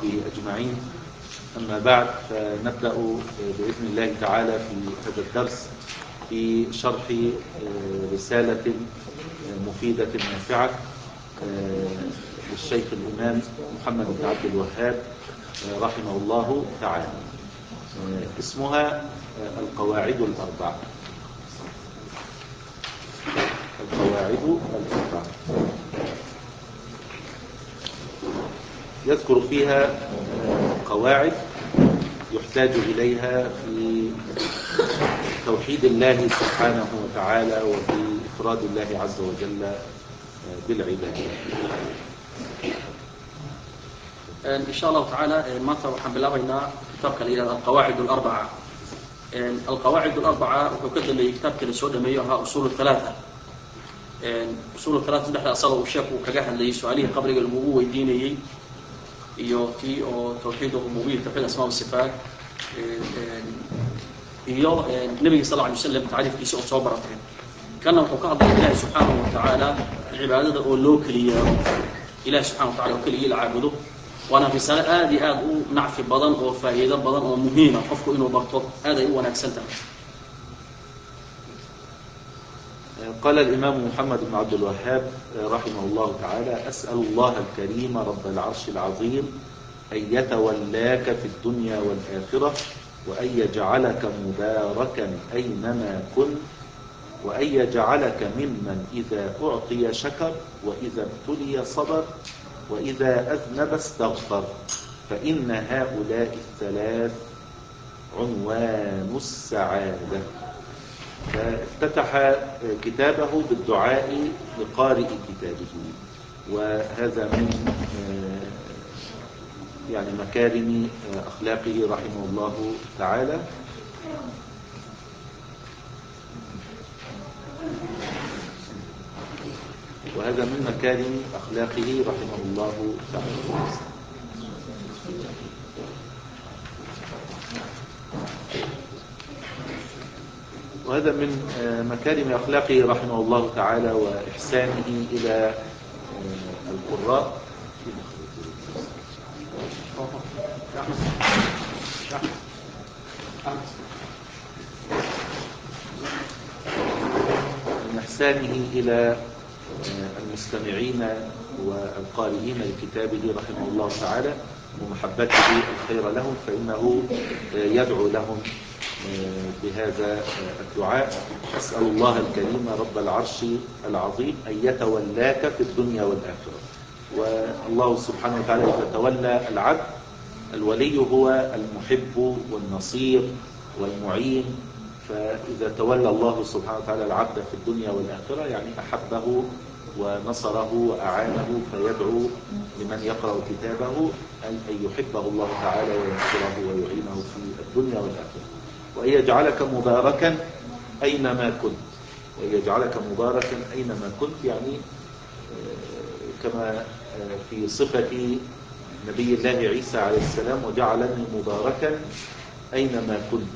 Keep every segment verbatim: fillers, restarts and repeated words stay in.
أجمعين. أما بعد، فنبدأ بإذن الله تعالى في هذا الدرس في شرح رسالة مفيدة نافعة للشيخ الإمام محمد بن عبد الوهاب رحمه الله تعالى، اسمها القواعد الأربع. القواعد الأربع يذكر فيها قواعد يحتاج إليها في توحيد الله سبحانه وتعالى وفي إفراد الله عز وجل بالعبادة. إن شاء الله تعالى maanta waxaan bilaabaynaa kitaabka la yiraahdo القواعد الأربعة. القواعد الأربعة wuxuu ka dambeeyay kitaabka la soo dhameeyo ahaa usul الثلاثة. usul الثلاثة saddexda asal oo sheekhu kaga hadlayay su'aalihi qabriga lagu weydiinayay iyo tii oo tawxiid rububiyyah tawxiid asmaa wa sifaat iyo nabiga sallallahu alayhi wasallam taariifkiisa oo soo baratay. kana wuxuu ka hadlay Ilaahay subhanahu wa ta'ala cibaadada oo loo kaliyo Ilaahay subhanahu wa ta'ala oo kaliya la caabudo. وانا رساله aad iyo aad u nacfi badan oo faa'iido badan oo muhiim ah qofku inuu barto aad ay u wanaagsan tahay. قال الإمام محمد بن عبد الوهاب رحمه الله تعالى: أسأل الله الكريم رب العرش العظيم أن يتولاك في الدنيا والآخرة، وأن يجعلك مباركا أينما كنت، وأن يجعلك ممن إذا أعطي شكر، وإذا ابتلي صبر، وإذا أذنب استغفر، فإن هؤلاء الثلاث عنوان السعادة. فافتتح كتابه بالدعاء لقارئ كتابه، وهذا من يعني مكارم أخلاقه رحمه الله تعالى. وهذا من مكارم أخلاقه رحمه الله تعالى. وهذا من مكارم أخلاقه رحمه الله تعالى وإحسانه إلى القراء. من إحسانه إلى المستمعين والقارئين لكتابه رحمه الله تعالى ومحبته الخير لهم، فإنه يدعو لهم بهذا الدعاء: أسأل الله الكريم رب العرش العظيم أن يتولاك في الدنيا والآخرة. والله سبحانه وتعالى يتولى العبد. الولي هو المحب والنصير والمعين، فإذا تولى الله سبحانه وتعالى العبد في الدنيا والآخرة يعني أحبه ونصره وأعانه، فيدعو لمن يقرأ كتابه أن يحبه الله تعالى وينصره ويعينه في الدنيا والآخرة. وأن يجعلك مباركا أينما كنت. وأن يجعلك مباركا أينما كنت يعني كما في صفة نبي الله عيسى عليه السلام: وجعلني مباركا أينما كنت.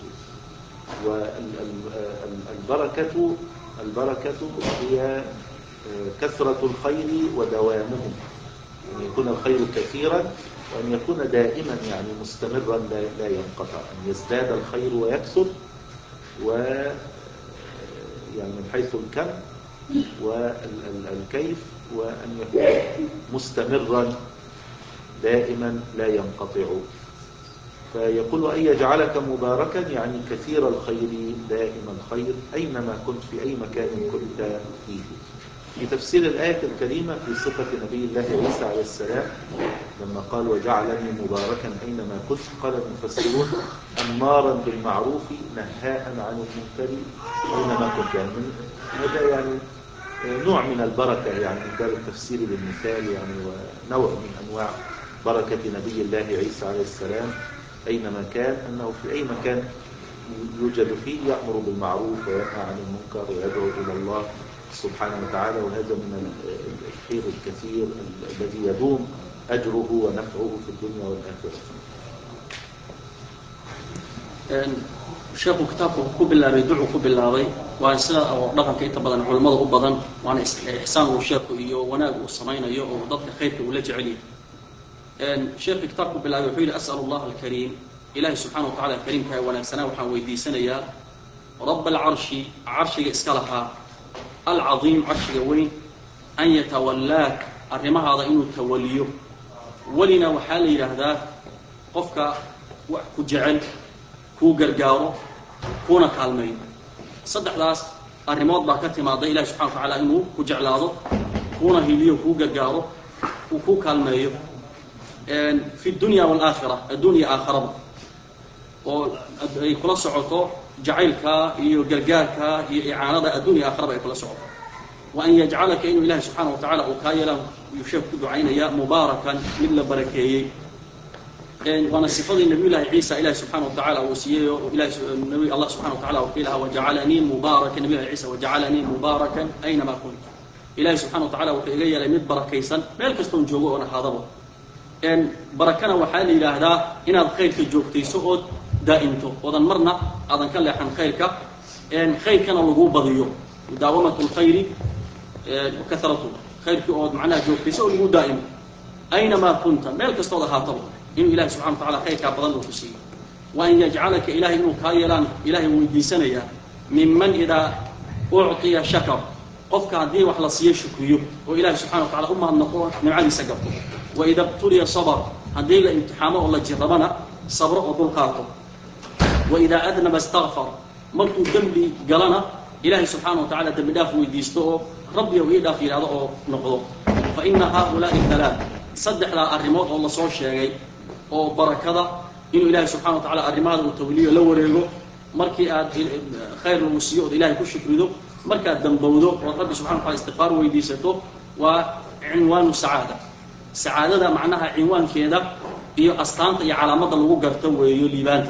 والبركة البركة هي كثرة الخير ودوامه، أن يكون الخير كثيرا وأن يكون دائما يعني مستمرا لا ينقطع، أن يزداد الخير ويكثر، و يعني من حيث الكم والكيف، وأن يكون مستمرا دائما لا ينقطع. فيقول أن يجعلك مباركا يعني كثير الخير دائما الخير أينما كنت، في أي مكان كنت فيه. في تفسير الآية الكريمة في صفة نبي الله عيسى عليه السلام لما قال: وجعلني مباركا أينما كنت، قال المفسرون: أمارا بالمعروف نهاء عن المنكر أينما كنت. يعني هذا يعني نوع من البركة، يعني من باب التفسير للمثال، يعني ونوع من أنواع بركة نبي الله عيسى عليه السلام أينما كان، أنه في أي مكان يوجد فيه يأمر بالمعروف وينهى عن المنكر ويدعو إلى الله سبحانه وتعالى. وهذا من الخير الكثير الذي يدوم أجره ونفعه في الدنيا والآخرة. sheekhu kitaabku ku bilaabay ducu ku bilaabay waa sida oo dhaqanka inta badan culimada u badan waana ihsaan uu sheekhu iyo wanaag uu sameeyo oo dadka khayrka uu la jecel yahay. sheekh kitaabku bilaabay wuxuu yidhi as'al allah alkariim ilaahay subxaana wa tacala kariimka ee wanaagsanaa waxaan weydiisanayaa rab alcarshi carshiga iska lahaa alcadiim carshiga weyn an yatawallaak arrimahaada inuu tawaliyo welina waxaa la yidhaahdaa qofka wax ku jecel kuu gargaaro kuuna kaalmeeyo saddexdaas arrimood baa ka timaada ilahi subxana wa tacaala inuu ku jeclaado kuuna hiliyo kuu gargaaro uu ku kaalmeeyo fi dunya waalaakhira addunya aakharaba oo ay kula socoto jacaylka iyo gargaarka iyo icaanada addunya aakharaba ay kula socoto wa an yajcalaka inuu ilahi subxaana wa tacala uu kaa yeelaan yuu sheekh ku ducaynaya mubaarakan mid la barakeeyey waana sifadii nabiy llaahi ciisa ilahi subxaana wa tacala uu siiyey oo ilahi allah subxana wa tacala uu ka ilaha wajacalanii mubaarakan nabiy llahi ciisa wajacalanii mubaarakan aynamaa kunt ilahi subxana wa tacala wuxuu iga yeelay mid barakaysan meel kastoon joogo oon ahaadaba barakana waxaa la yidhaahdaa inaad khayrka joogtayso ood daa'imto oodan marna aadan ka leexan khayrka khayrkana lagu badiyo mudaawamatu lkhayri kahratu khayrkii ood macnaha joogtayso oo lagu daa'imo aynamaa kunta meel kastood ahaataba inuu ilahi subxana wa tacala khayrkaa badan uu ku siiyo wa an yajcalaka ilahay inuu kaa yeelaan ilahay weydiisanayaa minman idaa ucطiya shakar qofka haddii wax la siiyo shukriyo oo ilahi subxana wa tacala u mahadnaqo nimcadiisa gabto waida btuliya sabr haddii la imtixaamo oo la jirrabana sabro oo dulqaato waidaa adnaba istakfar markuu dembi galana ilahay subxaana wa tacala dembi dhaaf weydiisto oo rabbiyow ii dhaaf yidhahdo oo noqdo fa ina haaulaai halaa saddexdaa arrimood oo lasoo sheegay oo barakada inuu ilahay subxana wa tacala arrimahaada uu tawliyo la wareego markii aad khayr lagu siiyo ood ilahay ku shukrido markaad dambowdo ood rabbi subxana wa tacala istikfaar weydiisato waa cinwaanu sacaada sacaadada macnaha cinwaankeeda iyo astaanta iyo calaamadda lagu garto weeyo liibaanta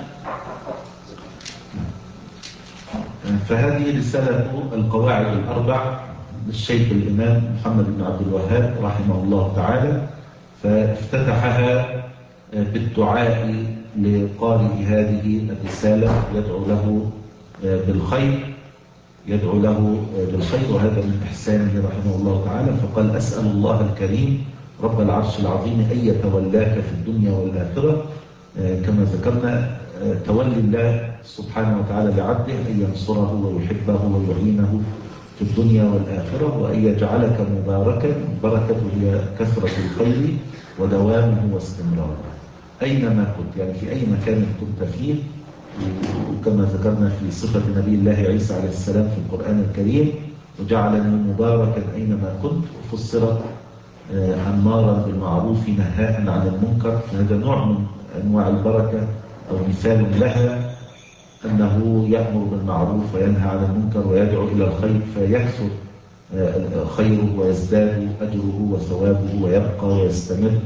فهذه رسالة القواعد الأربع للشيخ الإمام محمد بن عبد الوهاب رحمه الله تعالى فافتتحها بالدعاء لقارئ هذه الرسالة يدعو له بالخير يدعو له بالخير وهذا من إحسانه رحمه الله تعالى فقال أسأل الله الكريم رب العرش العظيم أن يتولاك في الدنيا والآخرة كما ذكرنا تولي الله سبحانه وتعالى لعبده أن ينصره ويحبه ويعينه في الدنيا والآخرة وأن يجعلك مباركا بركة هي كثرة الخير ودوامه واستمراره أينما كنت يعني في أي مكان كنت فيه وكما ذكرنا في صفة نبي الله عيسى عليه السلام في القرآن الكريم وجعلني مباركا أينما كنت وفسرت أمارا بالمعروف نهاء عن المنكر فهذا نوع من أنواع البركة أو مثال لها أنه يأمر بالمعروف وينهى عن المنكر ويدعو إلى الخير فيكثر خيره ويزداد أجره وثوابه ويبقى ويستمر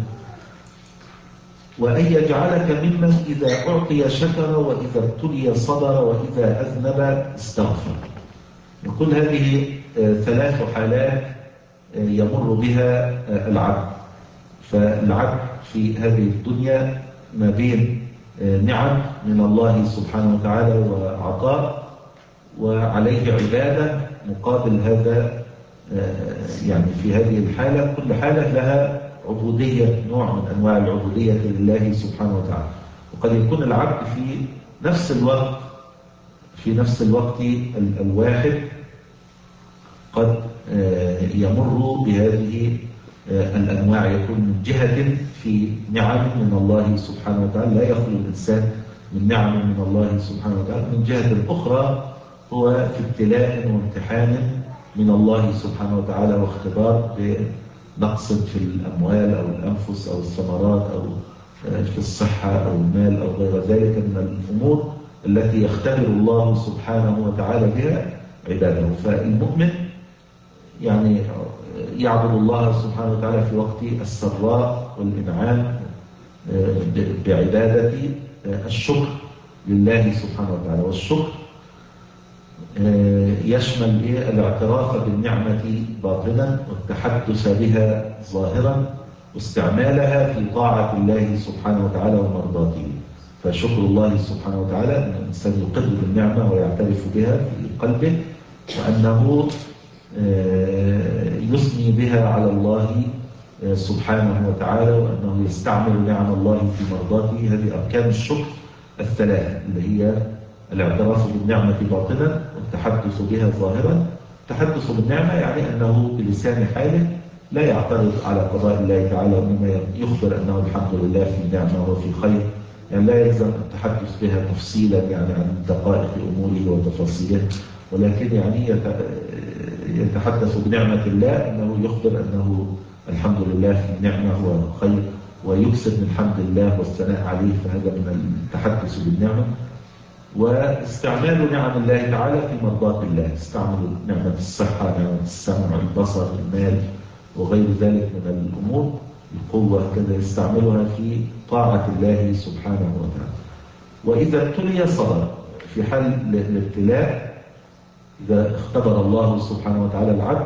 وأن يجعلك ممن إذا أعطي شكر وإذا ابتلي صبر وإذا أذنب استغفر وكل هذه ثلاث حالات يمر بها العبد فالعبد في هذه الدنيا ما بين نعم من الله سبحانه وتعالى وعطاء وعليه عبادة مقابل هذا يعني في هذه الحالة كل حالة لها عبودية نوع من أنواع العبودية لله سبحانه وتعالى وقد يكون العبد في نفس الوقت في نفس الوقت الواحد قد يمر بهذه الأنواع يكون من جهة في نعم من الله سبحانه وتعالى لا يخلو الإنسان من نعم من الله سبحانه وتعالى من جهة أخرى هو في ابتلاء وامتحان من الله سبحانه وتعالى واختبار بنقص في الأموال أو الأنفس أو الثمرات أو في الصحة أو المال أو غير ذلك من الأمور التي يختبر الله سبحانه وتعالى بها عباده فالمؤمن يعني يعبد الله سبحانه وتعالى في وقت السراء والإنعام بعبادة الشكر لله سبحانه وتعالى والشكر يشمل الاعتراف بالنعمة باطنا والتحدث بها ظاهرا واستعمالها في طاعة الله سبحانه وتعالى ومرضاته فشكر الله سبحانه وتعالى أن الإنسان يقر بالنعمة ويعترف بها في قلبه وأنه يثني بها على الله سبحانه وتعالى، وأنه يستعمل نعم الله في مرضاته. هذه أركان الشكر الثلاثة اللي هي الاعتراف بالنعمة باطنا والتحدث بها ظاهرا. التحدث بالنعمة يعني أنه بلسان حاله لا يعترض على قضاء الله تعالى، وإنما يخبر أنه الحمد لله في نعمة وفي خير. يعني لا يلزم التحدث بها تفصيلا يعني عن دقائق أموره وتفاصيله، ولكن يعني يتحدث بنعمة الله، أنه يخبر أنه الحمد لله في نعمة وخير، ويكسب من حمد الله والثناء عليه، فهذا من التحدث بالنعمة. واستعمال نعم الله تعالى في مرضاة الله، استعمل نعمة الصحة، نعمة السمع، البصر، المال وغير ذلك من الأمور، القوة كذا يستعملها في طاعة الله سبحانه وتعالى. وإذا ابتلي صبر. في حال الابتلاء إذا اختبر الله سبحانه وتعالى العبد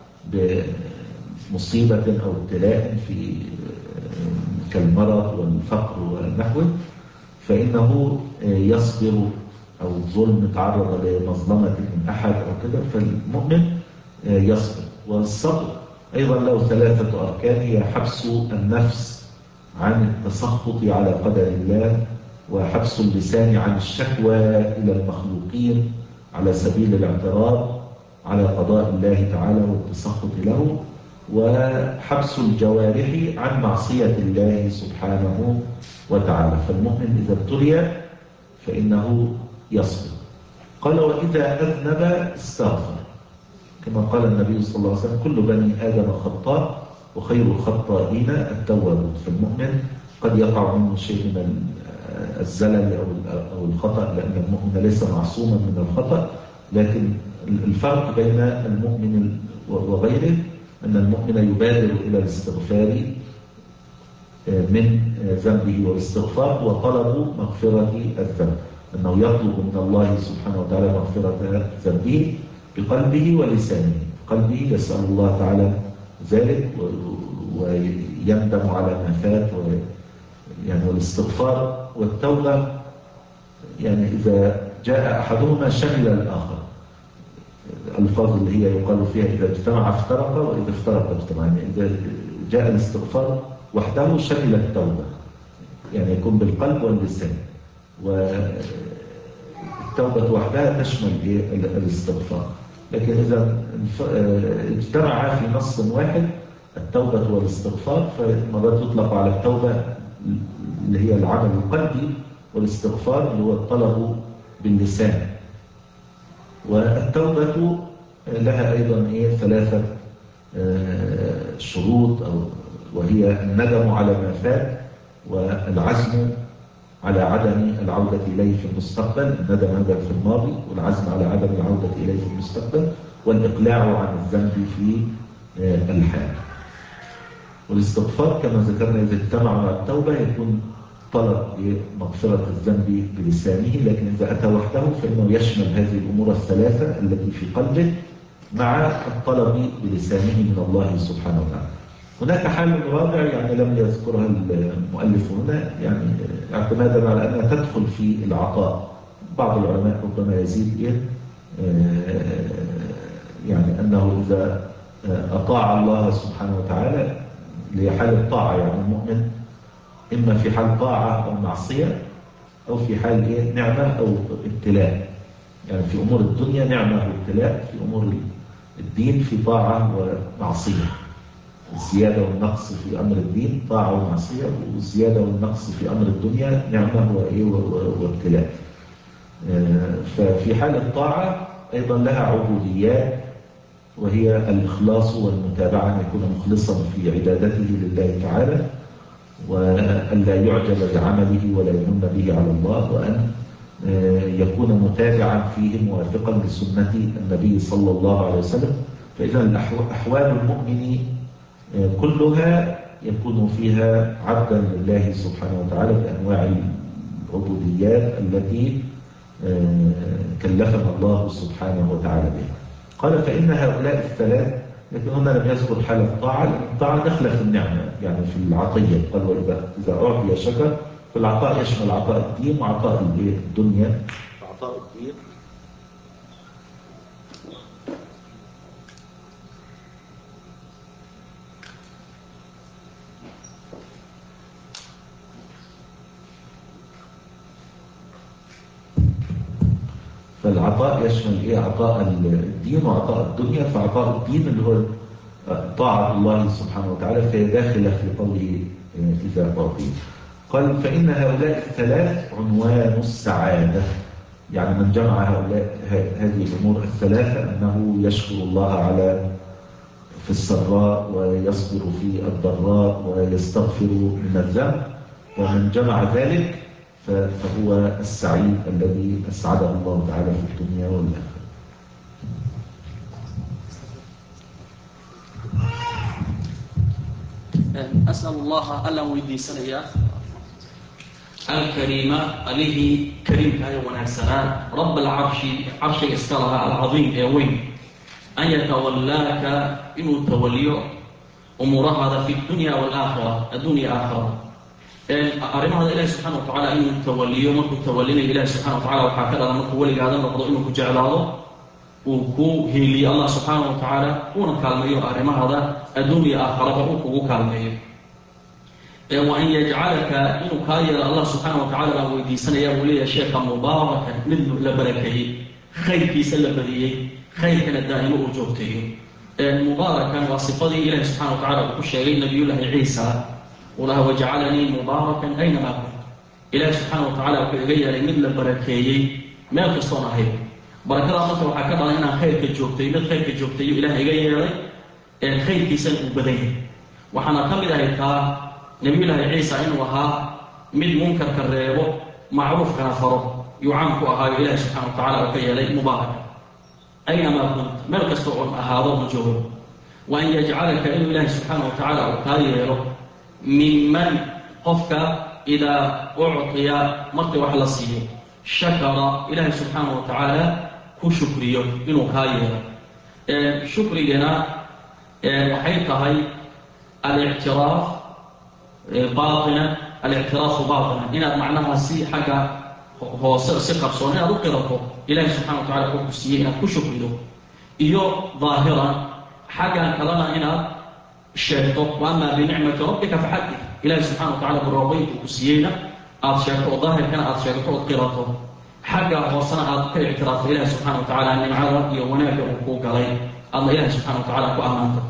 بمصيبة أو ابتلاء في كالمرض والفقر ونحوه، فإنه يصبر، أو الظلم تعرض لمظلمة من أحد أو كذا، فالمؤمن يصبر. والصبر أيضا له ثلاثة أركان، هي حبس النفس عن التسخط على قدر الله، وحبس اللسان عن الشكوى إلى المخلوقين على سبيل الاعتراض على قضاء الله تعالى والتسخط له، وحبس الجوارح عن معصية الله سبحانه وتعالى. فالمؤمن إذا ابتلي فإنه يصبر. قال وإذا أذنب استغفر، كما قال النبي صلى الله عليه وسلم كل بني آدم خطاء وخير الخطائين التوابون. فالمؤمن قد يقع منه شيء من الزلل أو الخطأ، لأن المؤمن ليس معصوما من الخطأ، لكن الفرق بين المؤمن وغيره أن المؤمن يبادر إلى الاستغفار من ذنبه، والاستغفار وطلب مغفرة الذنب، أنه يطلب من الله سبحانه وتعالى مغفرة ذنبه بقلبه ولسانه. قلبه يسأل الله تعالى ذلك ويندم على ما فات، يعني والاستغفار والتوبة يعني إذا جاء أحدهما شمل الآخر. الألفاظ اللي هي يقال فيها إذا اجتمع افترق وإذا افترق اجتمع، يعني إذا جاء الاستغفار وحده شمل التوبة، يعني يكون بالقلب واللسان، والتوبة وحدها تشمل الاستغفار. لكن إذا اجتمع في نص واحد التوبة والاستغفار، فمرات يطلق على التوبة اللي هي العمل القلبي، والاستغفار اللي هو الطلب باللسان. والتوبة لها أيضا إيه ثلاثة شروط، أو وهي الندم على ما فات، والعزم على عدم العودة إليه في المستقبل، الندم هذا في الماضي، والعزم على عدم العودة إليه في المستقبل، والإقلاع عن الذنب في الحال. والاستغفار كما ذكرنا إذا اجتمع مع التوبة يكون طلب مغفرة الذنب بلسانه، لكن إذا أتى وحده فإنه يشمل هذه الأمور الثلاثة التي في قلبه مع الطلب بلسانه من الله سبحانه وتعالى. هناك حال رابع يعني لم يذكرها المؤلف هنا، يعني اعتمادا على أنها تدخل في العطاء. بعض العلماء ربما يزيد إيه يعني أنه إذا أطاع الله سبحانه وتعالى لحال الطاعة، يعني المؤمن إما في حال طاعة أو معصية، أو في حال إيه نعمة أو ابتلاء. يعني في أمور الدنيا نعمة وابتلاء، في أمور الدين في طاعة ومعصية. الزيادة والنقص في أمر الدين طاعة ومعصية، والزيادة والنقص في أمر الدنيا نعمة وإيه وابتلاء. ففي حال الطاعة أيضا لها عبوديات، وهي الإخلاص والمتابعة، أن يكون مخلصا في عبادته لله تعالى، وأن لا يعجب بعمله ولا يمن به على الله، وأن يكون متابعا فيه موافقا لسنة النبي صلى الله عليه وسلم. فإذا أحوال المؤمن كلها يكون فيها عبدا لله سبحانه وتعالى بأنواع العبوديات التي كلفنا الله سبحانه وتعالى بها. قال فإن هؤلاء الثلاث، لكن هنا لم يذكر حال الطاعة، لأن الطاعة داخلة في النعمة يعني في العطية. قال وإذا إذا أعطي شكر، فالعطاء يشمل عطاء الدين وعطاء الدنيا. عطاء الدين فالعطاء يشمل إيه؟ عطاء الدين وعطاء الدنيا. فعطاء الدين اللي هو طاعة الله سبحانه وتعالى، فهي داخلة في قوله إذا أعطي. قال فإن هؤلاء الثلاث عنوان السعادة، يعني من جمع هؤلاء هذه الأمور الثلاثة أنه يشكر الله على في السراء ويصبر في الضراء ويستغفر من الذنب، ومن جمع ذلك فهو السعيد الذي أسعده الله تعالى في الدنيا والآخرة. أسأل الله ألا ويدي سنيا الكريمة عليه كريم كاية ونكسنا رب العرش عرش إسكالها العظيم أوين أن يتولاك إنه توليه أمور هذا في الدنيا والآخرة. الدنيا آخرة أرمى هذا إله سبحانه وتعالى إنه توليه مركو تولينا إله سبحانه وتعالى وحكرا مركو ولي هذا نقضى إنه كجعل هذا وكو هي الله سبحانه وتعالى ونكالميه أرمى هذا الدنيا آخرة وكو كالميه. وأن يجعلك إنه كاير الله سبحانه وتعالى ويدي سنة يا ولي شيخا مباركا من لبركه خير في سلبريه خير كان الدائم وجوبته مباركا وصفته إله سبحانه وتعالى وكل شيء نبي الله عيسى وله وجعلني مباركا أينما كنت. إله سبحانه وتعالى وكغير من لبركه ما يقصون هي بركة الله وحكى لنا خير كجوبته من خير كجوبته إله غير خير في سلبريه. وحنا كمل هيك نبي الله عيسى إنه ها من منكر كالريبو معروف كان فرق يعانك أهاي إله سبحانه وتعالى وكي يلي مبارك أينما كنت ملك استوعب أهاضه الجهود. وأن يجعلك إنه الله سبحانه وتعالى وكي يلي ممن قفك إذا أعطي مرت وحل الصيه شكر إله سبحانه وتعالى كشكريه إنه كي يلي شكري لنا وحيث الاعتراف باطنا الاعتراف باطنا إن معناها سي حاجة هو سقر صوني أذكره إله سبحانه وتعالى كوكسيه كشكر له إيو ظاهرا حاجة كلنا هنا الشيطان. وأما بنعمة ربك فحدث إله سبحانه وتعالى بالرضي كوكسينا أتشكر ظاهر كان أتشكر قراته حاجة هو صنع اعتراف إله سبحانه وتعالى أن معه يوناك وقوق عليه الله إله سبحانه وتعالى كأمانته.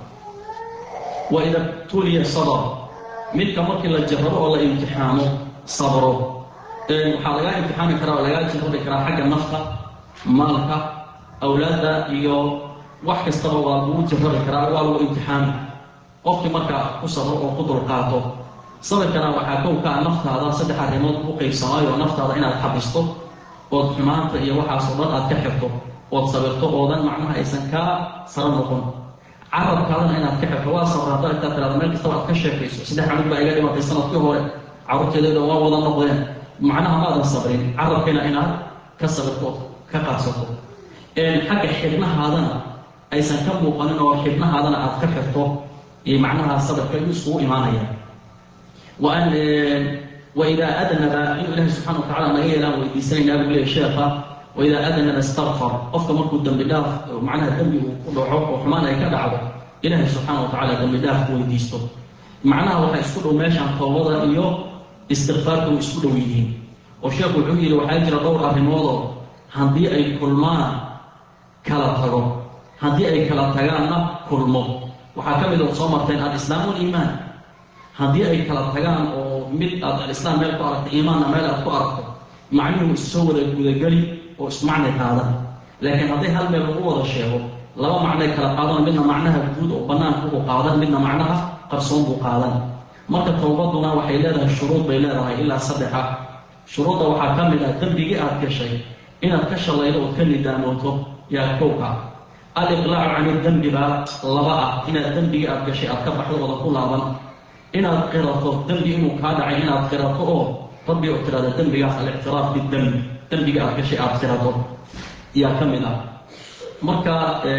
وإذا ابتلي صبر midka markii la jarrabo oo la imtixaano sabro ee waxa laga imtixaani karaa oo laga jarrabi karaa xagga nafta maalka awlaada iyo wax kasta oo lagu jarrabi karaa waa lagu imtixaan qofki marka ku sabro oo ku dulqaato sabirkana waxa ka ka naftaada saddex arrimood u qaybsamayo naftaada inaad xabisto oo xumaanta iyo waxaas oo dhan aad ka xirto oo sabirto oo dan macnaha aysan ka saran noqon عرب كذا أنا أتكلم فواصل هذا التطلع ما يستوعب كشيء فيس سيد حمد بقى قال ما تصنف فيه هو عرب كذا ده وضع النقدين معناها ماذا الصبرين عرب كنا هنا كسر الطوط كقاصته الحق حبنا هذا أي سنكم وقلنا وحبنا هذا أنا أتكلم الطوط معناها الصبر كل سوء إيمانية. وأن وإذا أذن الله سبحانه وتعالى ما هي لا ويدسين أبو لي شيخا وإذا أذن نستغفر أفضل مركو الدم بالله معناها الدم وحب وحمانا يكدعه إله سبحانه وتعالى دم بالله ويديسته معناها وحا يسكدوا ماشي عن طوضة إيوه استغفاركم يسكدوا ويدين وشيخ الحجر وحاجر دور أرموضة هندي أي كلمان كلا تغو هندي أي كلا تغانا كلمو وحاكمل الصومرتين الإسلام والإيمان هندي أي كلا تغان ومد الإسلام مالكو أردت إيمان مالكو أردت معنيه السور الجلي واسمعنا هذا لكن هذه هل بيقول الشيء لو معنى كلا قادم منا معناها وجود وبناء هو قادم منا معناها قرصون بقادم مرة توبضنا وحيلها الشروط بيلها إلا صدحة شروط وحكم إذا تنبي أرك شيء إن أركش الله إذا وكل داموته يا كوكا الإقلاع عن الذنب بقى لبقى إن الذنب أرك شيء أركب حلو وضكول أظن إن القراءة الذنب إنه كاد عين القراءة ربي أكتر هذا الذنب الاعتراف بالذنب ذنب أرك شيء أركراته يا كملا مركا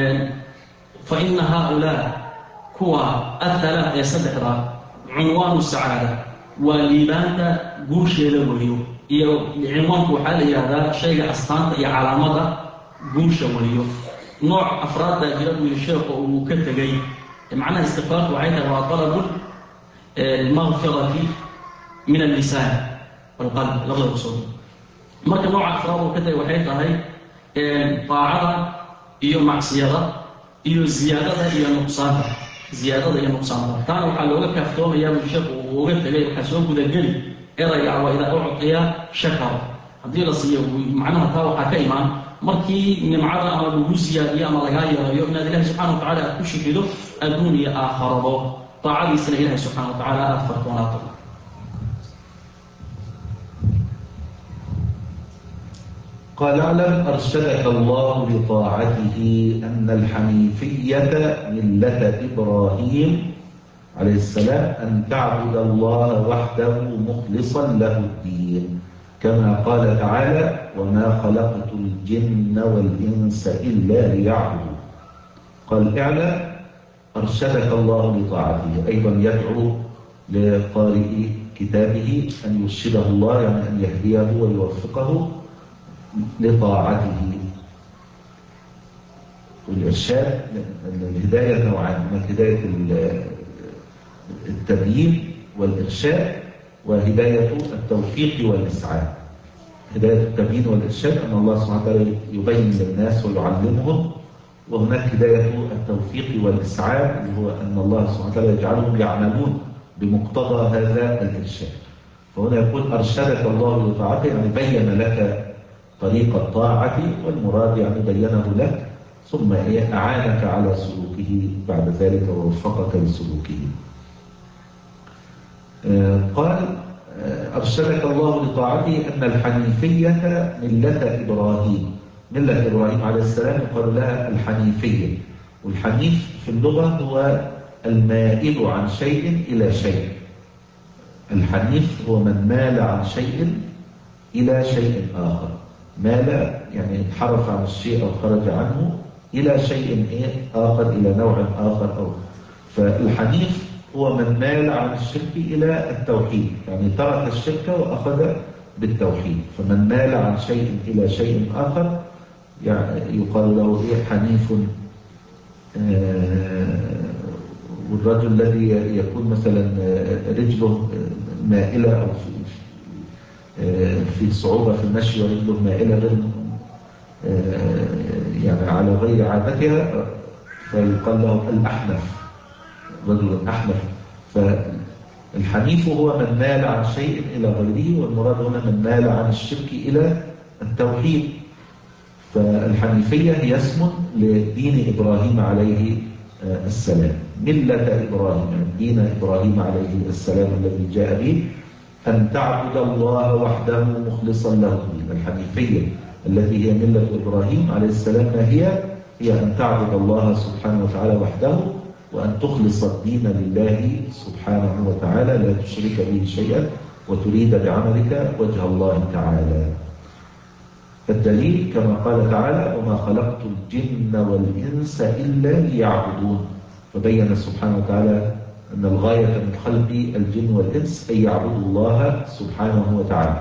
فإن هؤلاء هو الثلاث يصدق عنوان السعادة والليبان قوش يلويو عنوان وحال هذا شيء أصلا يا علامة قوش وليو نوع أفراد يجربوا الشيخ وكتجي معناه استغفار وعيث وطلب المغفرة من اللسان والقلب لفظ الرسول مركا نوع أفراد وكتجي وحيث هاي طاعة iyo macsiyada iyo ziyaadada iyo nuqsaanta ziyaadada iyo nuqsaanta taana waxaa looga kaaftoomayaa buu sheekhu uu uga tegay waxaa soo gudageli erayga waa idaa uctiya shakar haddii la siiyo macnaha taa waxaa ka imaan markii nimcada ama lagu ziyaadiyo ama lagaa yeelayo inaad ilaahay subxana wa tacala aad ku shukrido adduun iyo aakharabo taacadiisana ilaahay subxana wa tacala aada fartoonaato. قال اعلم أرشدك الله لطاعته أن الحنيفية ملة إبراهيم عليه السلام أن تعبد الله وحده مخلصا له الدين كما قال تعالى وما خلقت الجن والإنس إلا ليعبدون. قال اعلم أرشدك الله لطاعته، أيضا يدعو لقارئ كتابه أن يرشده الله يعني أن يهديه ويوفقه لطاعته. والإرشاد الهداية نوعان، من هداية التبيين والإرشاد وهداية التوفيق والإسعاد. هداية التبيين والإرشاد أن الله سبحانه وتعالى يبين للناس ويعلمهم، وهناك هداية التوفيق والإسعاد اللي هو أن الله سبحانه وتعالى يجعلهم يعملون بمقتضى هذا الإرشاد. فهنا يقول أرشدك الله لطاعته يعني بين لك طريق الطاعة، والمراد يعني بينه لك ثم أعانك على سلوكه بعد ذلك ووفقك لسلوكه. قال أرشدك الله لطاعته أن الحنيفية ملة إبراهيم. ملة إبراهيم عليه السلام يقال لها الحنيفية، والحنيف في اللغة هو المائل عن شيء إلى شيء. الحنيف هو من مال عن شيء إلى شيء آخر، مال يعني انحرف عن الشيء أو خرج عنه إلى شيء آخر، إلى نوع آخر. أو فالحنيف هو من مال عن الشرك إلى التوحيد، يعني ترك الشرك وأخذ بالتوحيد. فمن مال عن شيء إلى شيء آخر يعني يقال له إيه حنيف. والرجل الذي يكون مثلا رجله مائلة أو في في صعوبة في المشي ورجله مائلة غير يعني على غير عادتها فيقال له الأحنف، رجل أحنف. فالحنيف هو من مال عن شيء إلى غيره، والمراد هنا من مال عن الشرك إلى التوحيد. فالحنيفية هي اسم لدين إبراهيم عليه السلام، ملة إبراهيم يعني دين إبراهيم عليه السلام الذي جاء به أن تعبد الله وحده مخلصا له الدين. الحنيفية التي هي ملة إبراهيم عليه السلام ما هي؟ هي أن تعبد الله سبحانه وتعالى وحده، وأن تخلص الدين لله سبحانه وتعالى، لا تشرك به شيئا، وتريد بعملك وجه الله تعالى. الدليل كما قال تعالى وما خلقت الجن والإنس إلا ليعبدون، فبين سبحانه وتعالى أن الغاية من خلق الجن والإنس أن يعبدوا الله سبحانه وتعالى.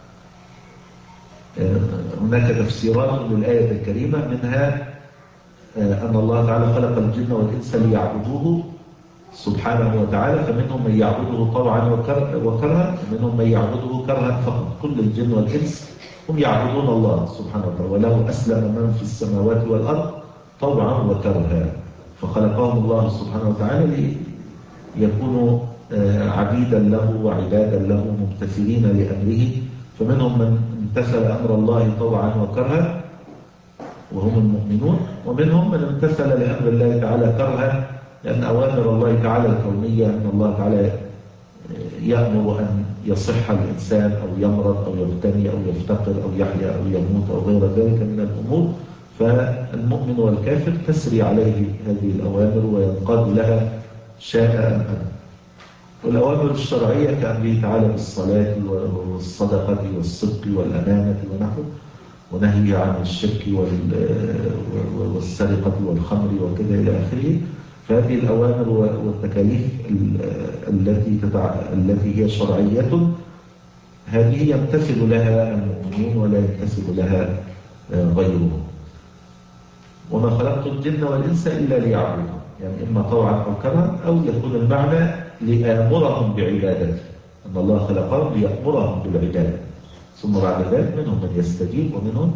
هناك تفسيرات للآية الكريمة، منها أن الله تعالى خلق الجن والإنس ليعبدوه سبحانه وتعالى، فمنهم من يعبده طوعا وكرها، ومنهم من يعبده كرها فقط. كل الجن والإنس هم يعبدون الله سبحانه وتعالى، وله أسلم من في السماوات والأرض طوعا وكرها، فخلقهم الله سبحانه وتعالى ليكونوا عبيدا له وعبادا له ممتثلين لأمره. فمنهم من امتثل أمر الله طوعا وكرها وهم المؤمنون، ومنهم من امتثل لأمر الله تعالى كرها، لأن أوامر الله تعالى الكونية أن الله تعالى يأمر أن يصح الإنسان أو يمرض أو يغتني أو يفتقر أو يحيا أو يموت أو غير ذلك من الأمور، فالمؤمن والكافر تسري عليه هذه الأوامر وينقاد لها شاء أم أبى. والأوامر الشرعية كأمره تعالى بالصلاة والصدقة والصدق والأمانة ونحو، ونهي عن الشرك والسرقة والخمر وكذا إلى آخره. فهذه الأوامر والتكاليف التي التي هي شرعية هذه يمتثل لها المؤمنون ولا يمتثل لها غيرهم. وما خلقت الجن والإنس إلا ليعبدون، يعني إما طوعا أو كرها، أو يكون المعنى لآمرهم بعبادته، أن الله خلقهم ليأمرهم بالعبادة، ثم بعد ذلك منهم من يستجيب ومنهم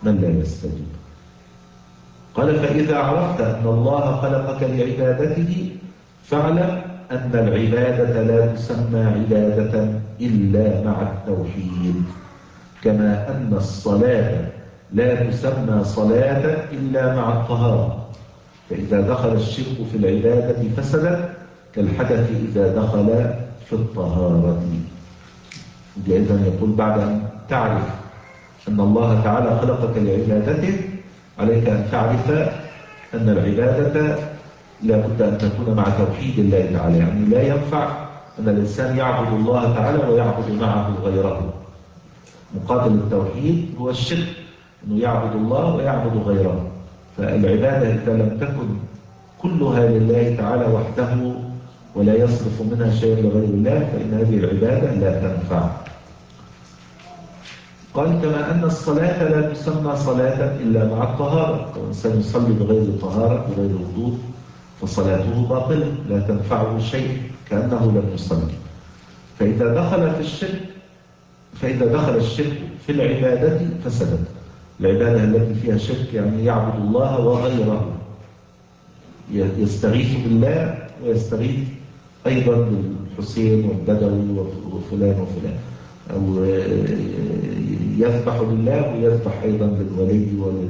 من لا يستجيب. قال فإذا عرفت أن الله خلقك لعبادته فاعلم أن العبادة لا تسمى عبادة إلا مع التوحيد، كما أن الصلاة لا تسمى صلاة إلا مع الطهارة، فإذا دخل الشرك في العبادة فسدت كالحدث إذا دخل في الطهارة. إذن يقول بعد أن تعرف أن الله تعالى خلقك لعبادته عليك أن تعرف أن العبادة لا بد أن تكون مع توحيد الله تعالى، يعني لا ينفع أن الإنسان يعبد الله تعالى ويعبد معه غيره. مقابل التوحيد هو الشرك، أنه يعبد الله ويعبد غيره. فالعبادة إذا لم تكن كلها لله تعالى وحده ولا يصرف منها شيء لغير الله فإن هذه العبادة لا تنفع. قال كما أن الصلاة لا تسمى صلاة إلا مع الطهارة، الإنسان يصلي بغير طهارة بغير وضوء فصلاته باطلة لا تنفعه شيء كأنه لم يصلي. فإذا دخل في الشرك فإذا دخل الشرك في العبادة فسدت. العبادة التي فيها شرك يعني يعبد الله وغيره، يستغيث بالله ويستغيث أيضا بالحسين والبدوي وفلان وفلان، أو يذبح لله ويذبح أيضا للولي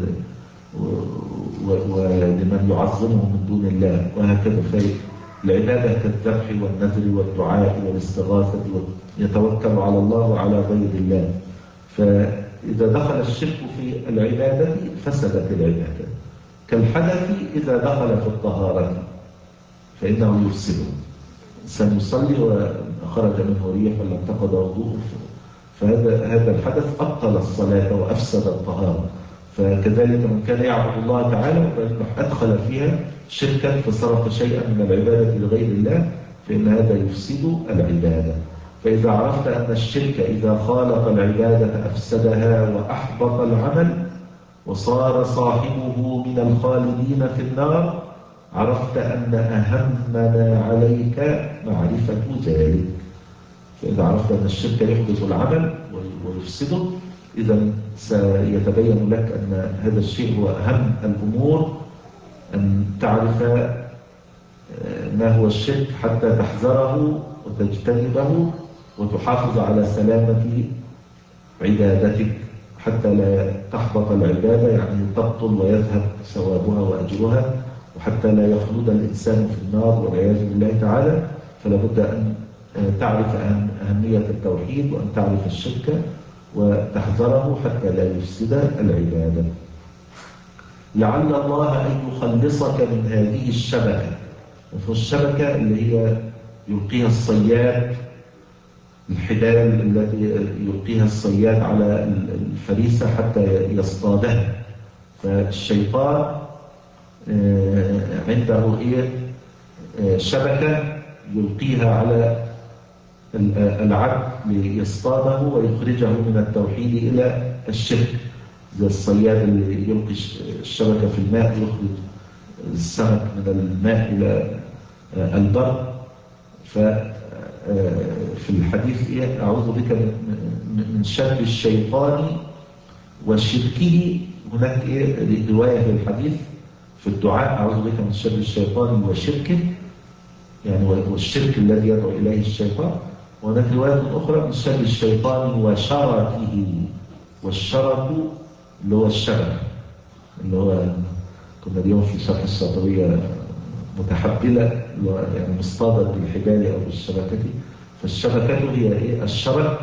ولمن يعظمه من دون الله، وهكذا. فالعبادة كالذبح والنذر والدعاء والاستغاثة، يتوكل على الله وعلى غير الله. فإذا دخل الشرك في العبادة فسدت العبادة، كالحدث إذا دخل في الطهارة فإنه يفسده. الإنسان يصلي وخرج منه ريح ولا انتقض وضوءه، فهذا هذا الحدث أبطل الصلاة وأفسد الطهارة. فكذلك من كان يعبد الله تعالى أدخل فيها شركا فصرف شيئا من العبادة لغير الله فإن هذا يفسد العبادة. فإذا عرفت أن الشرك إذا خالط العبادة أفسدها وأحبط العمل وصار صاحبه من الخالدين في النار، عرفت أن أهم ما عليك معرفة ذلك. فإذا عرفت أن الشرك يحبط العمل ويفسده، إذا سيتبين لك أن هذا الشيء هو أهم الأمور، أن تعرف ما هو الشرك حتى تحذره وتجتنبه وتحافظ على سلامة عبادتك حتى لا تحبط العبادة، يعني تبطل ويذهب ثوابها وأجرها، وحتى لا يخلد الإنسان في النار والعياذ بالله تعالى. فلا بد أن تعرف أهمية التوحيد وأن تعرف الشرك وتحذره حتى لا يفسد العبادة. لعل الله أن يخلصك من هذه الشبكة. الشبكة اللي هي يلقيها الصياد، الحبال التي يلقيها الصياد على الفريسة حتى يصطادها. فالشيطان عنده هي شبكة يلقيها على العبد ليصطاده ويخرجه من التوحيد إلى الشرك، زي الصياد اللي يلقي الشبكة في الماء يخرج السمك من الماء إلى البر. ففي الحديث أعوذ بك من شر الشيطان وشركه. هناك رواية في الحديث في الدعاء أعوذ بك من شر الشيطان وشركه، يعني والشرك الذي يدعو إليه الشيطان. وهناك رواية أخرى من شر الشيطان وشركه، والشرك اللي هو الشبك، اللي هو كنا اليوم في شرح الشاطبية متحبلة، يعني مصطادة بالحبال أو بالشبكة. فالشبكة هي إيه؟ الشبك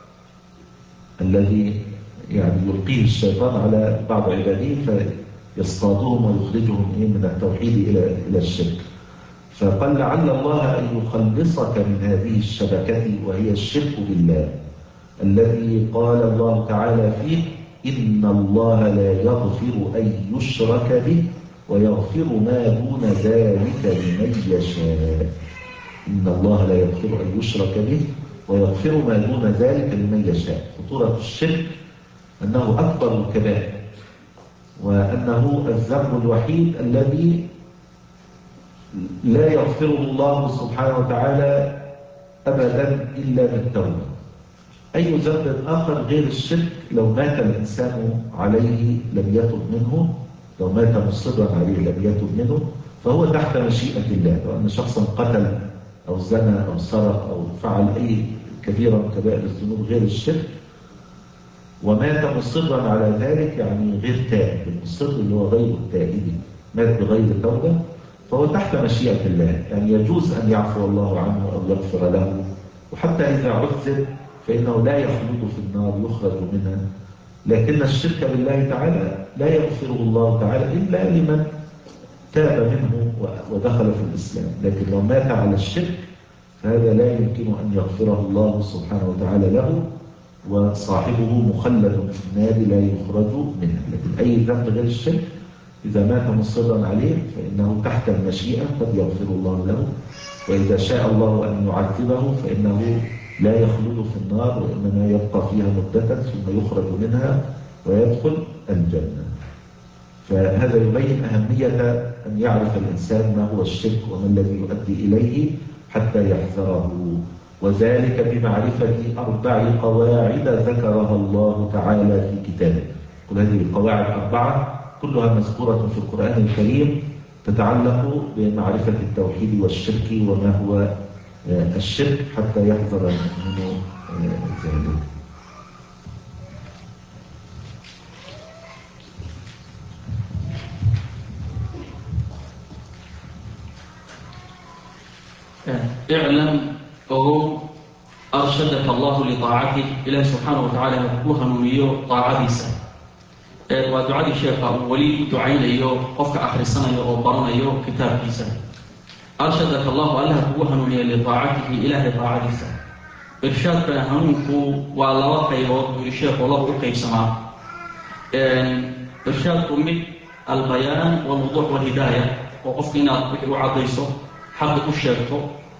الذي يعني يلقيه الشيطان على بعض عباده فيصطادهم ويخرجهم إيه من التوحيد إلى إلى الشرك. فقال لعل الله أن يخلصك من هذه الشبكة وهي الشرك بالله، الذي قال الله تعالى فيه إن الله لا يغفر أن يشرك به ويغفر ما دون ذلك لمن يشاء. إن الله لا يغفر أن يشرك به ويغفر ما دون ذلك لمن يشاء. خطورة الشرك أنه أكبر الكبائر، وأنه الذنب الوحيد الذي لا يغفره الله سبحانه وتعالى أبدا إلا بالتوبة. أي ذنب آخر غير الشرك لو مات الإنسان عليه لم يتب منه، لو مات مصرا عليه لم يتب منه فهو تحت مشيئة الله. لو أن شخصا قتل أو زنى أو سرق أو فعل أي كبيرة من كبائر الذنوب غير الشرك ومات مصرا على ذلك، يعني غير تائب، المصر اللي هو غير التائب مات بغير توبة، فهو تحت مشيئة الله، يعني يجوز أن يعفو الله عنه أو يغفر له، وحتى إذا عذب فإنه لا يخلد في النار، يخرج منها. لكن الشرك بالله تعالى لا يغفره الله تعالى إلا لمن تاب منه ودخل في الإسلام، لكن لو مات على الشرك فهذا لا يمكن أن يغفره الله سبحانه وتعالى له، وصاحبه مخلد في النار لا يخرج منها. لكن أي ذنب غير الشرك إذا مات مصرا عليه فإنه تحت المشيئة قد يغفر الله له، وإذا شاء الله أن يعذبه فإنه لا يخلد في النار وإنما يبقى فيها مدة ثم يخرج منها ويدخل الجنة. فهذا يبين أهمية أن يعرف الإنسان ما هو الشرك وما الذي يؤدي إليه حتى يحذره، وذلك بمعرفة أربع قواعد ذكرها الله تعالى في كتابه. كل هذه القواعد أربعة كلها مذكورة في القرآن الكريم تتعلق بمعرفة التوحيد والشرك وما هو الشرك حتى يحذر المؤمن ذلك. اعلم أو أرشدك الله لطاعته إلى سبحانه وتعالى وهنوليه طاعتيسا ودعاء الشيخ ولي دعين أيو قفك آخر السنة يغبرنا أيو كتاب كيسا. أرشدك الله ألها وهنوليه لطاعته إلى طاعتيسا. إرشاد بهنوك والله خيرات الشيخ والله أكي سماع. إرشاد من البيان والوضوح والهداية وقفنا وعضيسه حق الشيخ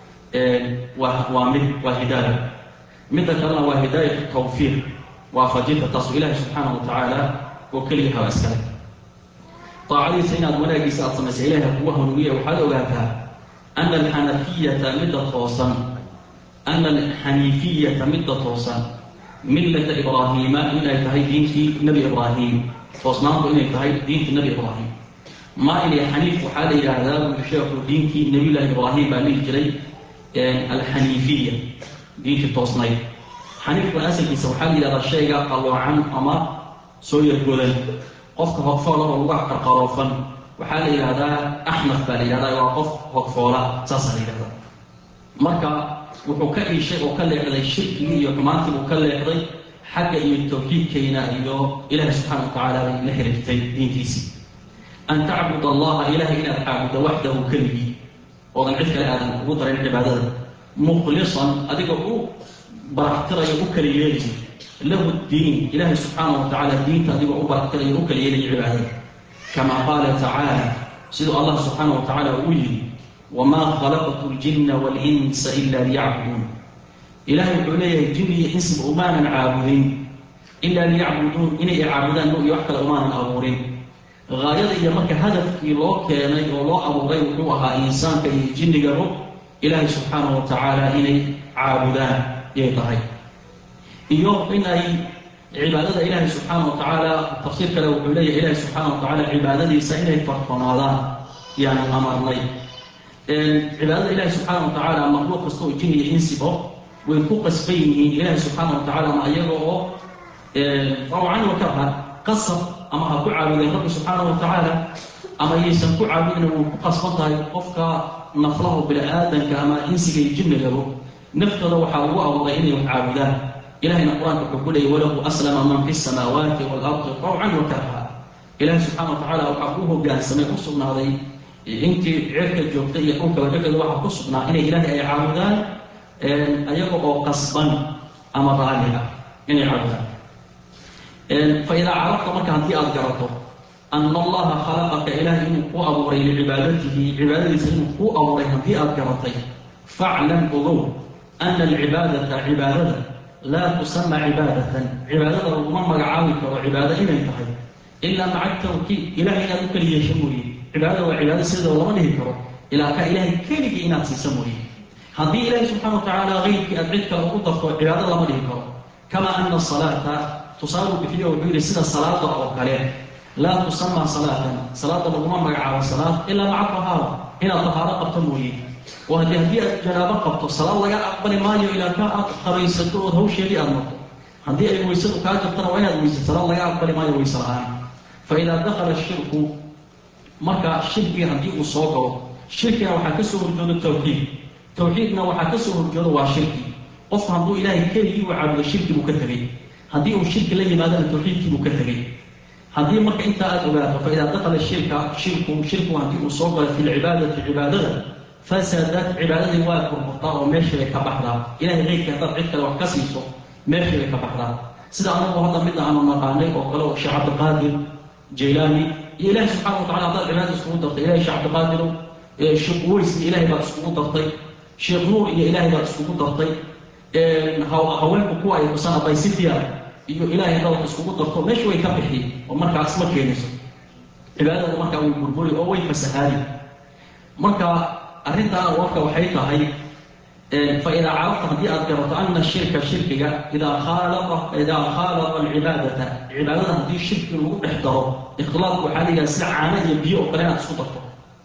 ومد وهداية مد كلام وهداية التوفيق وفجية تصوير الله سبحانه وتعالى وكلها أسكال طاعة سينا الملاقي سأصمس إليها وهنوية وحلواتها أن الحنفية مدة توصن أن الحنيفية مدة توصن ملة إبراهيم إلا يتهي دين نبي إبراهيم توصناه إلا يتهي دين نبي إبراهيم ما إلي حنيف وحالي هذا الشيخ دين نبي الله إبراهيم بأمين الجلي الحنيفية دين التوصنين حنيف والأسل في سوحالي هذا الشيء قالوا عن أما سوير قولن قفك فقفولا والله قرقرافا وحالي هذا أحمد بالي هذا يوقف فقفولا ساسري هذا مركا وحكاية شيء وكله هذا الشرك لي وكمانتي وكله هذا حاجة التوحيد كينا إياه إله سبحانه وتعالى نهر الدين تيسي أن تعبد الله إله إلا تعبد وحده كله وضع عدك لآدم وضع العبادة مخلصا أدقوا برحتر يبكر إليه له الدين إله سبحانه وتعالى الدين تأدقوا برحتر يبكر إليه العبادة كما قال تعالى سيد الله سبحانه وتعالى أولي وما خلقت الجن والإنس إلا ليعبدون إله عليه الجن يحسب أمانا عابدين إلا ليعبدون إني عابدان نؤي وحكى أمانا أغورين غاية إذا مركا هدف إلوك كان الله أبو غير وحوها إنسان كي جن قرب إله سبحانه وتعالى إني عابدان يطهي إيوه إني عبادة إله سبحانه وتعالى تفسير كلو علي إله سبحانه وتعالى عبادة سإنه فرقنا هذا يعني أمرني عبادة إله سبحانه وتعالى مخلوق استوى الجن ينسبه ويكون قسمين إله سبحانه وتعالى ما يرغب طبعا وكفى قصر أما هكو عابدين رب سبحانه وتعالى أما يسنكو عابدين وقصفنتها يقفك نفله بلا آدم كأما إنسي الجن له نفتض وحاوه وضعيني عابدان إلهنا القرآن تقول وله أسلم من في السماوات والأرض طوعا وكرها إله سبحانه وتعالى وحبوه قال سمع قصبنا هذه أنت عرفت الجوبتية أوك وجدد واحد قصبنا إن إلهي أي عابدان أيقوا قصبا أما ظالها إني عابدان فإذا عرفت مركا أنت أذكرته أن الله خلقك إله إنه هو أبوري لعبادته عبادته إنه هو أبوري أنت أذكرته فاعلم أضو أن العبادة عبادة لا تسمى عبادة عبادة ربما مقعاوك وعبادة إلا انتهي إلا مع التوكيد إلهي لا ذكر يشمري عبادة وعبادة سيدة والله ما نهكره إلا كإلهي كيلك إنات سيسمري هذه إلهي سبحانه وتعالى غيرك أدعيك وقضف عبادة الله ما نهكره كما أن الصلاة تصاب بفيه وبير سنة صلاة أو كلام لا تسمى صلاة صلاة الأمم على الصلاة إلا مع الطهارة إلى طهارة قبطموه وهذه هذه جنابة قبط الصلاة لقى أقبل ما إلى كاء خريصته وهو شيء أمره هذه أي ويسر كاتب ترى وين ويسر صلاة لقى أقبل ما يويسرها فإذا دخل الشرك مركا الشرك هذه وصوته شركنا وحكسه وجود التوحيد توحيدنا وحكسه وجود وشركي قف هذو إلهي كله وعبد الشرك مكتبين هذه الشرك الذي بعد التوحيد مكتبين هذه مركا أنت أدعوه فإذا دخل الشرك شرك شرك هذه وصوته في العبادة عبادة فسادت عبادة واكر مطاع وماشي لك بحرا إلهي غير كتاب عدك لو كسيسه ماشي لك بحرا سيدا أنه هذا مدى عن المقاني وقالوا الشيخ عبد القادر جيلاني إلهي سبحانه وتعالى أعطى العبادة سكون ضغطي إلهي الشيخ عبد القادر الشيخ ويس إلهي بعد سكون ضغطي الشيخ نور إلهي بعد سكون ضغطي هوانك كوا يقصان أباي سيديا إلهي بعد سكون ضغطي ماشي ويكبحي ومركا أسمك ينسو عبادة ومركا ويبربري أو يفسهالي مركا أرنتها وقت وحيتها هي فإذا عرفت هذه أذكرت أن الشرك الشرك إذا خالط إذا خالط العبادة عبادة هذه الشرك المحضر إخلاق وحاليا سلع عمل يبيع وكلنا تسقطه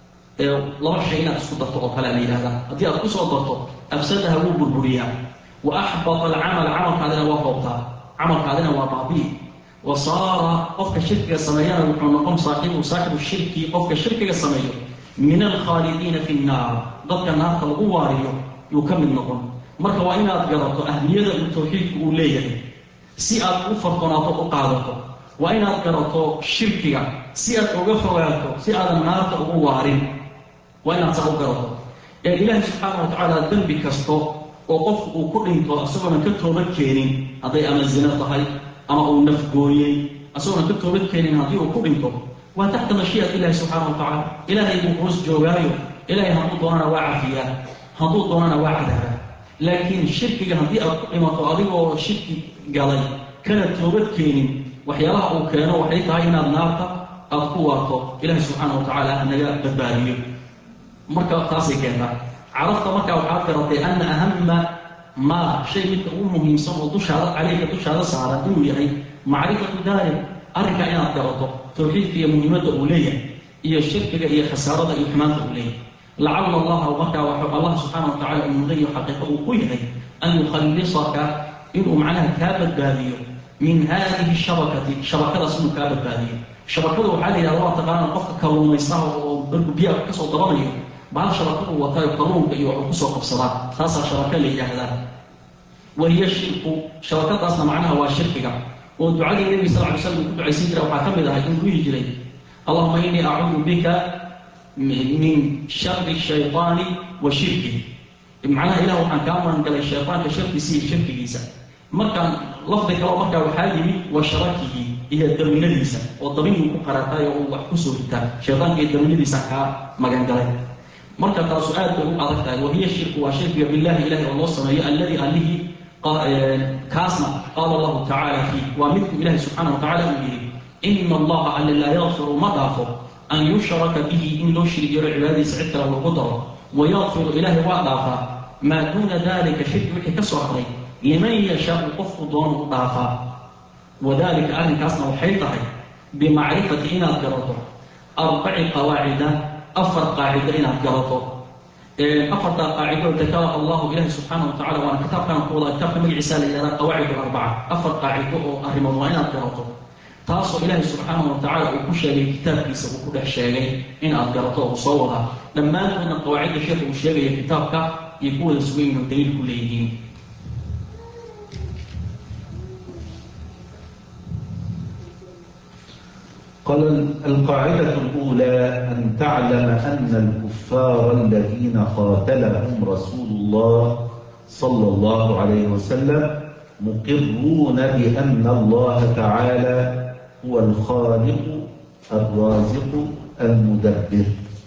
لا شيء تسقطه أو كلام هذا هذه تسقطه أفسدها وبربريها وأحبط العمل عمل هذا وقوتها عمل هذا وبابيه وصار قفك الشرك السمايان وحنقوم صاحب وصاحب الشرك قفك الشرك السمايان من الخالدين في النار ضد النار الغواريو يكمل نقول marka waa inaad garato ahmiyada uu tawxiidku u leeyahay si aad u farqonaato u qaadato waa inaad garato shirkiga si aad uga fogaato si aad naarta ugu waarin waa inaad sax u garato ee ilaahay subhanahu wa ta'ala dambi kasto oo qofku uu ku dhinto asagoo ka toobad keenin haday ama zina tahay ama uu naf gooyay asagoo ka toobad keenin hadii uu ku dhinto وتحت مشيئة الله سبحانه وتعالى إلهي بقرص جوغايو إلهي هدو دوننا واعفيا هدو دوننا واعدها لكن الشرك هدي أقيمة أضيب والشرك قالي كانت توبت كيني وحيالها أو كانوا وحيتها إنا النارة القوة إلهي سبحانه وتعالى أن يأت بالبالي مركا قاسي كينا عرفت مركا وحاكرتي أن أهم ما شيء مثل أمه يصمم تشهد عليك تشهد صارت إنه يهي معرفة ذلك أرجع إلى الدرجة توحيد في مهمة أولية هي الشرك هي خسارة هي حماة أولية لعل الله وبكى وحب الله سبحانه وتعالى أن يغير حقيقة قوية أن يخلصك إنه معناها كابت بادية من هذه الشبكة شبكة اسمها كابت بادية شبكة وحالي الله تعالى قفك وما يصنعه وبرقوا بيها وكسوا ضرانيه بعد شبكة وطايا قانون وكسوا قبصرات خاصة شبكة اللي جاهدها وهي الشرك شبكة أصلا معناها هو الشرك ودعاء النبي صلى الله عليه وسلم كنت عايزين كده وحاكمها إنه يجري اللهم إني أعوذ بك من شر الشيطان وشركه معناها إله عن كامل قال الشيطان كشرك سي شرك ليس مكان لفظ كلام مكة وحاجبي وشركه هي الدمين ليس والضمين يكون قراتاي وحكسه التا شيطان كي الدمين ليس كا مكان قال مكة ترى سؤال تقول وهي الشرك وشرك بالله إله الله الصمد الذي عليه كاسنا قال الله تعالى فيه ومثل إله سبحانه وتعالى إن الله على لا يغفر مضافه أن يشرك به إن لو شرك العباد سعدت له القدرة ويغفر إله وضعفا ما دون ذلك شرك وحي كسر لمن يشاء قف دون ضعفا وذلك أهل كاسنا وحيطه بمعرفة إن أذكرته أربع قواعد أفر قاعدة إن أذكرته أفرد قاعدة ذكر الله إله سبحانه وتعالى وأنا كتاب كان قولا كتاب من عسالة إلى قواعد الأربعة أفرد قاعدة الرمضان أذكرته تاصل إله سبحانه وتعالى وكشف كتاب كيس وكل شيء إن أذكرته وصورها لما كنا قواعد الشيخ وشيء كتابك يكون سوين الدليل كليين قال القاعدة الأولى أن تعلم أن الكفار الذين قاتلهم رسول الله صلى الله عليه وسلم مقرون بأن الله تعالى هو الخالق الرازق المدبر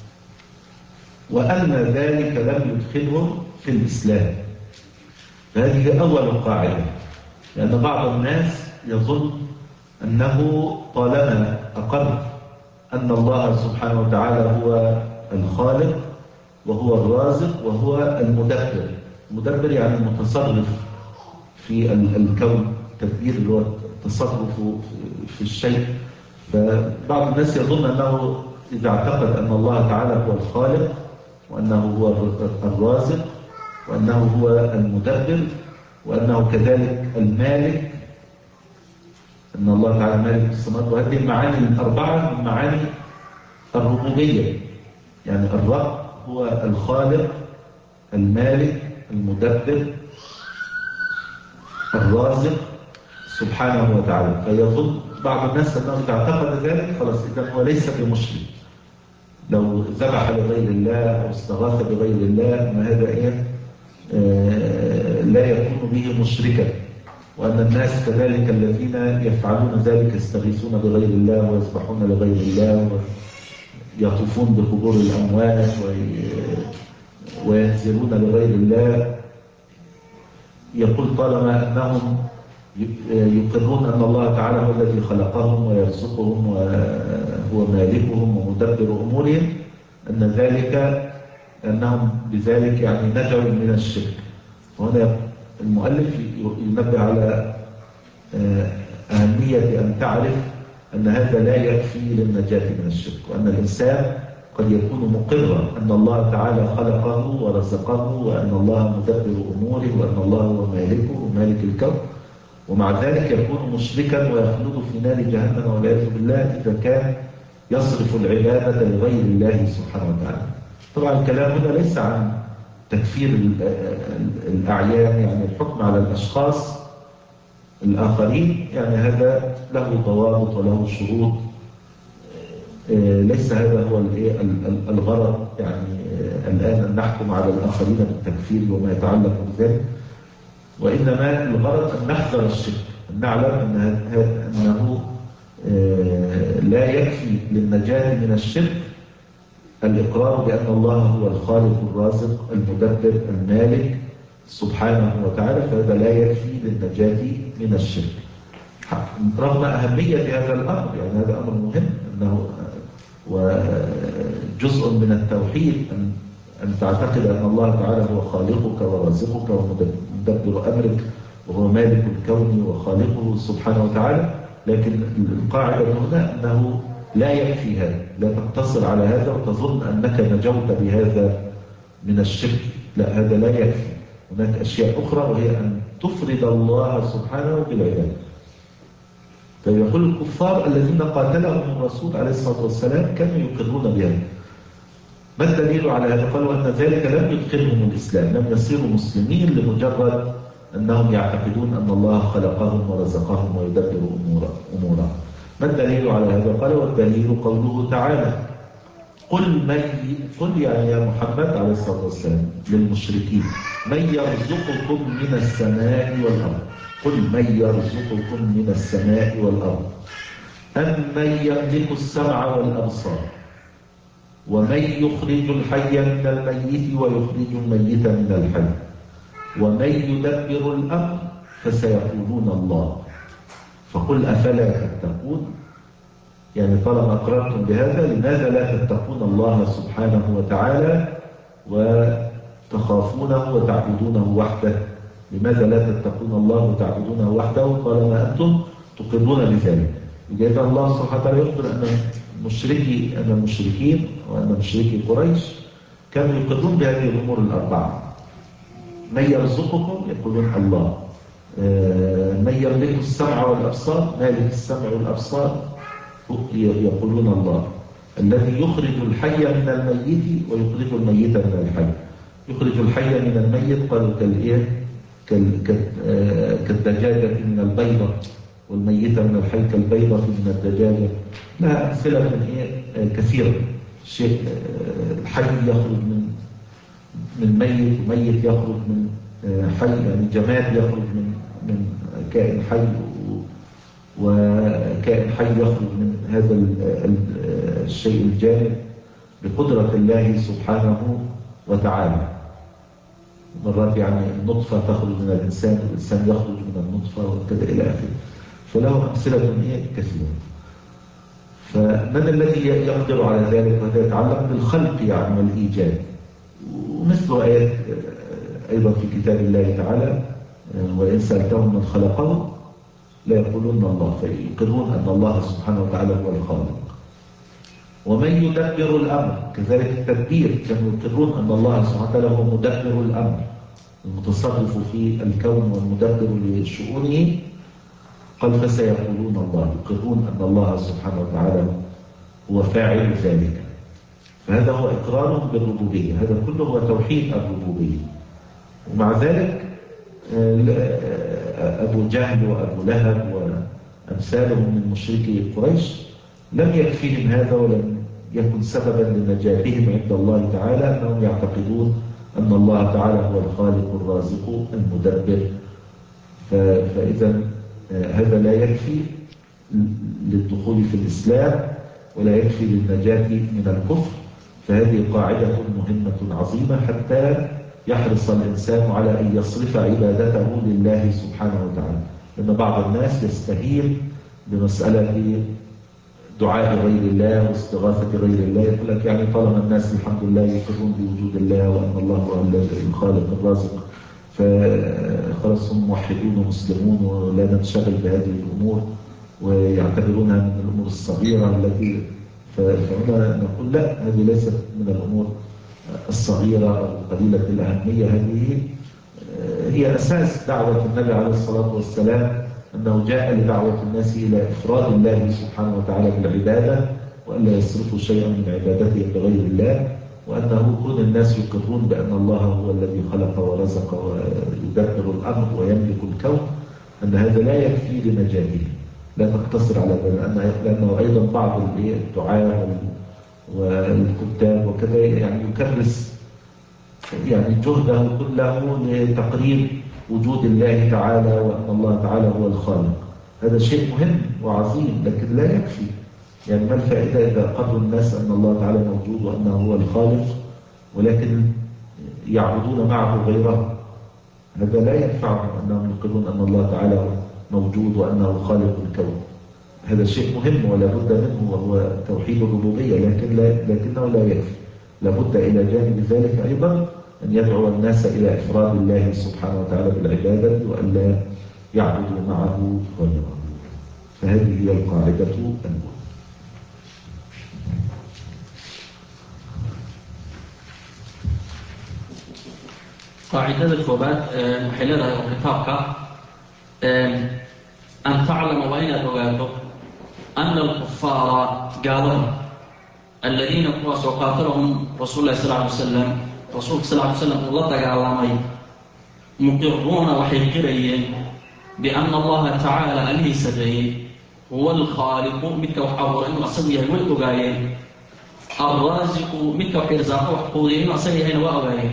وأن ذلك لم يدخلهم في الإسلام. هذه أول قاعدة، لأن بعض الناس يظن أنه طالما أقر أن الله سبحانه وتعالى هو الخالق وهو الرازق وهو المدبر. المدبر يعني المتصرف في الكون التدبير اللي هو التصرف في الشيء. فبعض الناس يظن أنه إذا اعتقد أن الله تعالى هو الخالق وأنه هو الرازق وأنه هو المدبر وأنه كذلك المالك، أن الله تعالى مالك السماوات، وهذه المعاني الأربعة من معاني الربوبية. يعني الرب هو الخالق المالك المدبر الرازق سبحانه وتعالى. فيظن بعض الناس أنه إذا اعتقد ذلك خلاص إذا هو ليس بمشرك، لو ذبح لغير الله أو استغاث بغير الله أن هذا إيه آه لا يكون به مشركا، وأن الناس كذلك الذين يفعلون ذلك يستغيثون بغير الله ويذبحون لغير الله ويطوفون بقبور الأموات وينزلون لغير الله. يقول طالما أنهم يقرون أن الله تعالى هو الذي خلقهم ويرزقهم وهو مالكهم ومدبر أمورهم، أن ذلك أنهم بذلك يعني نجوا من الشرك. وهنا المؤلف ينبه على أهمية أن تعرف أن هذا لا يكفي للنجاة من الشرك، وأن الإنسان قد يكون مقرا أن الله تعالى خلقه ورزقه وأن الله مدبر أموره وأن الله هو مالكه ومالك الكون، ومع ذلك يكون مشركا ويخلد في نار جهنم والعياذ بالله إذا كان يصرف العبادة لغير الله سبحانه وتعالى. طبعا الكلام هنا ليس عن تكفير الأعيان، يعني الحكم على الأشخاص الآخرين، يعني هذا له ضوابط وله شروط، ليس هذا هو الغرض يعني الآن أن نحكم على الآخرين بالتكفير وما يتعلق بذلك، وإنما الغرض أن نحذر الشرك، أن نعلم أنه لا يكفي للنجاة من الشرك الإقرار بأن الله هو الخالق الرازق المدبر المالك سبحانه وتعالى، فهذا لا يكفي للنجاة من الشرك رغم أهمية هذا الأمر. يعني هذا أمر مهم، أنه وجزء من التوحيد أن أن تعتقد أن الله تعالى هو خالقك ورازقك ومدبر أمرك وهو مالك الكون وخالقه سبحانه وتعالى. لكن القاعدة هنا أنه لا يكفي هذا، لا تقتصر على هذا وتظن أنك نجوت بهذا من الشرك، لا، هذا لا يكفي. هناك أشياء أخرى وهي أن تفرد الله سبحانه بالعبادة. فيقول الكفار الذين قاتلهم الرسول عليه الصلاة والسلام كانوا يقرون بهذا. ما الدليل على هذا؟ قالوا أن ذلك لم يدخلهم الإسلام، لم يصيروا مسلمين لمجرد أنهم يعتقدون أن الله خلقهم ورزقهم ويدبر أمورهم. ما الدليل على هذا؟ قال والدليل قوله تعالى قل من قل يعني يا محمد عليه الصلاة والسلام للمشركين من يرزقكم من السماء والأرض، قل من يرزقكم من السماء والأرض أم من يملك السمع والأبصار ومن يخرج الحي من الميت ويخرج الميت من الحي ومن يدبر الأمر فسيقولون الله فقل أفلا تتقون. يعني طالما أقررتم بهذا لماذا لا تتقون الله سبحانه وتعالى وتخافونه وتعبدونه وحده؟ لماذا لا تتقون الله وتعبدونه وحده طالما أنتم تقرون بذلك؟ إذا الله سبحانه وتعالى يخبر أن مشركي أن المشركين وأن مشركي قريش كانوا يقرون بهذه الأمور الأربعة. من يرزقكم يقولون الله، من يملك السمع والأبصار مالك السمع والأبصار يقولون الله، الذي يخرج الحي من الميت ويخرج الميت من الحي. يخرج الحي من الميت قالوا كالإيه كالدجاجة من البيضة والميت من الحي كالبيضة من الدجاجة. لها أمثلة من إيه كثيرة. شيء الحي يخرج من من ميت وميت يخرج من حي، يعني جماد يخرج من من كائن حي وكائن حي يخرج من هذا الشيء الجامد بقدرة الله سبحانه وتعالى. مرات يعني النطفة تخرج من الإنسان والإنسان يخرج من النطفة وكذا إلى آخره. فله أمثلة كثيرة. فمن الذي يقدر على ذلك؟ وهذا يتعلق بالخلق يعني والإيجاد، ومثل آيات أيضا في كتاب الله تعالى وإن سألتهم من خلقهم لا يقولون الله، فيقرون أن الله سبحانه وتعالى هو الخالق. ومن يدبر الأمر، كذلك التدبير، كانوا يقرون أن الله سبحانه وتعالى هو مدبر الأمر، المتصرف في الكون والمدبر لشؤونه. قال فسيقولون الله، يقرون أن الله سبحانه وتعالى هو فاعل ذلك. فهذا هو إقرارهم بالربوبية، هذا كله هو توحيد الربوبية. ومع ذلك أبو جهل وأبو لهب وأمثالهم من مشركي قريش لم يكفيهم هذا ولم يكن سببا لنجاتهم عند الله تعالى، أنهم يعتقدون أن الله تعالى هو الخالق الرازق المدبر. فإذا هذا لا يكفي للدخول في الإسلام ولا يكفي للنجاة من الكفر. فهذه قاعدة مهمة عظيمة حتى يحرص الإنسان على أن يصرف عبادته لله سبحانه وتعالى. لأن بعض الناس يستهين بمسألة دعاء غير الله واستغاثة غير الله، يقول لك يعني طالما الناس الحمد لله يقرون بوجود الله وأن الله هو الخالق الرازق فخلاص هم موحدون ومسلمون ولا ننشغل بهذه الأمور ويعتبرونها من الأمور الصغيرة التي، فهنا نقول لا، هذه ليست من الأمور الصغيرة أو قليلة الأهمية. هذه هي أساس دعوة النبي عليه الصلاة والسلام، أنه جاء لدعوة الناس إلى إفراد الله سبحانه وتعالى بالعبادة، وأن لا يصرفوا شيئا من عبادتهم لغير الله، وأنه كون الناس يقرون بأن الله هو الذي خلق ورزق ويدبر الأمر ويملك الكون، أن هذا لا يكفي لنجاتهم. لا تقتصر على ذلك، لأنه أيضا بعض الدعاة والكتاب وكذا يعني يكرس يعني جهده كله لتقرير وجود الله تعالى وأن الله تعالى هو الخالق. هذا شيء مهم وعظيم لكن لا يكفي. يعني ما الفائدة إذا قرر الناس أن الله تعالى موجود وأنه هو الخالق ولكن يعبدون معه غيره؟ هذا لا ينفعهم أنهم يقرون أن الله تعالى موجود وأنه خالق الكون. هذا شيء مهم ولا بد منه وهو توحيد الربوبية، لكن لا لكنه لا يكفي. لابد إلى جانب ذلك أيضا أن يدعو الناس إلى إفراد الله سبحانه وتعالى بالعبادة وأن لا يعبدوا معه غيره. فهذه هي القاعدة الأولى. قاعدة الكوبات محلها وكتابك أن تعلم وإن أدواته أن الكفار قالوا الذين قاتلهم رسول الله صلى الله عليه وسلم رسول صلى الله عليه وسلم الله تعالى مقرون وحيقرين بأن الله تعالى أليه سبعين هو الخالق متى وحاور إنه أسويه والأغايين الرازق متى وحرزاق وحقودين أسويه هنا وأغايين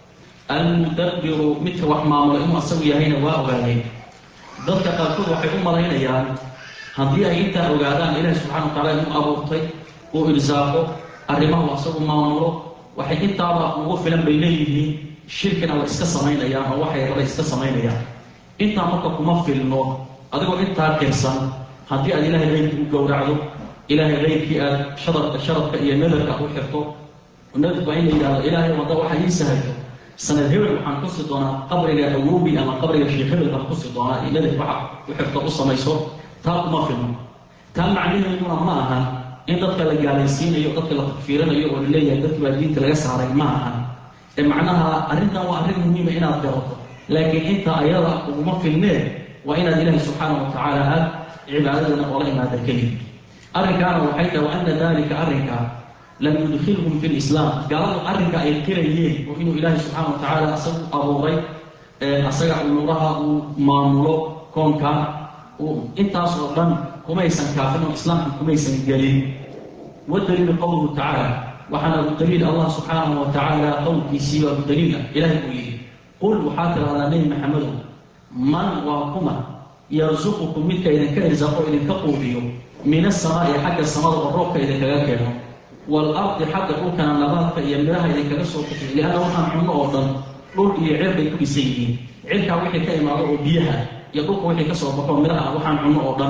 المدبر متى وحمامل إنه أسويه هنا وأغايين. dadka qaarkood waxay u malaynayaan haddii ay intaa ogaadaan ilaahay subxaana wa tacaala inuu abuurtay uu irsaaqo arrimahu asagu maamulo waxay intaaba ugu filan bay leeyihiin, shirkina way iska samaynayaan oo waxay raba iska samaynayaan. intaa marka kuma filno adigoo intaa kirsan haddii aad ilaahay qaybkii u gowracdo, ilaahay qaybkii aad sharadka sharadka iyo nadarka u xirto, nadarku waa in la yidhahdo ilaahay wadda waxa ii sahayto sanad hebel waxaan kusi doonaa qabriga awoobi ama qabriga sheekh hebel baan kusi doonaa inadif waxa u xirto u samayso. taa kuma filno. taa macnaheeduna ma ahan in dadka la gaalaysiinayo, dadka la takfiirinayo oo laleeyahay dadki baa diinta laga saaray ma ahan. ee macnaha arrintan waa arrin muhiima inaad garato, laakiin inta ayada uguma filnee waa inaad ilaahay subxaanahu wa tacaala aad cibaadadana oola imaada kelib. arrinkaana waxay tahay wa ana dalika arrinka lam yudkhilhum fi lislaam, gaaladu arrinka ay qirayeen oo inuu ilaahay subxaana wa tacaala asagu abuuray asaga umuuraha uu maamulo koonka intaas oo dhan kumaysan kaafin oo islaamka kumaysan gelin. wadaliilu qowluhu tacaala, waxaana u daliil allah subxaanahu wa tacaala qowlkiisii waa udaliila ilaahay uu yidhi qul waxaa tidhahdaa nebi maxamedow man waa kuma yarsuqukum midka idinka irsaaqo idinka quudiyo min asamaa'i xagga samada oo roobka idinkaga keeno والأرض حتى قول كان النبات يا مراها إذا كنسوا كتير لأنه وحن عمله أيضا قول يعرف كل شيء عرف وحي كلمة أو بيها يقول وحي كسر بقول مراها وحن عمله أيضا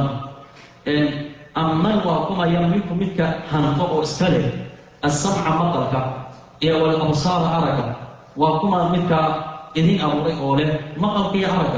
أما وكما يملك منك هنفق استلم السمع مطلق يا والأبصار أرك وكما منك إذن أبو رئوله مطلق يا أرك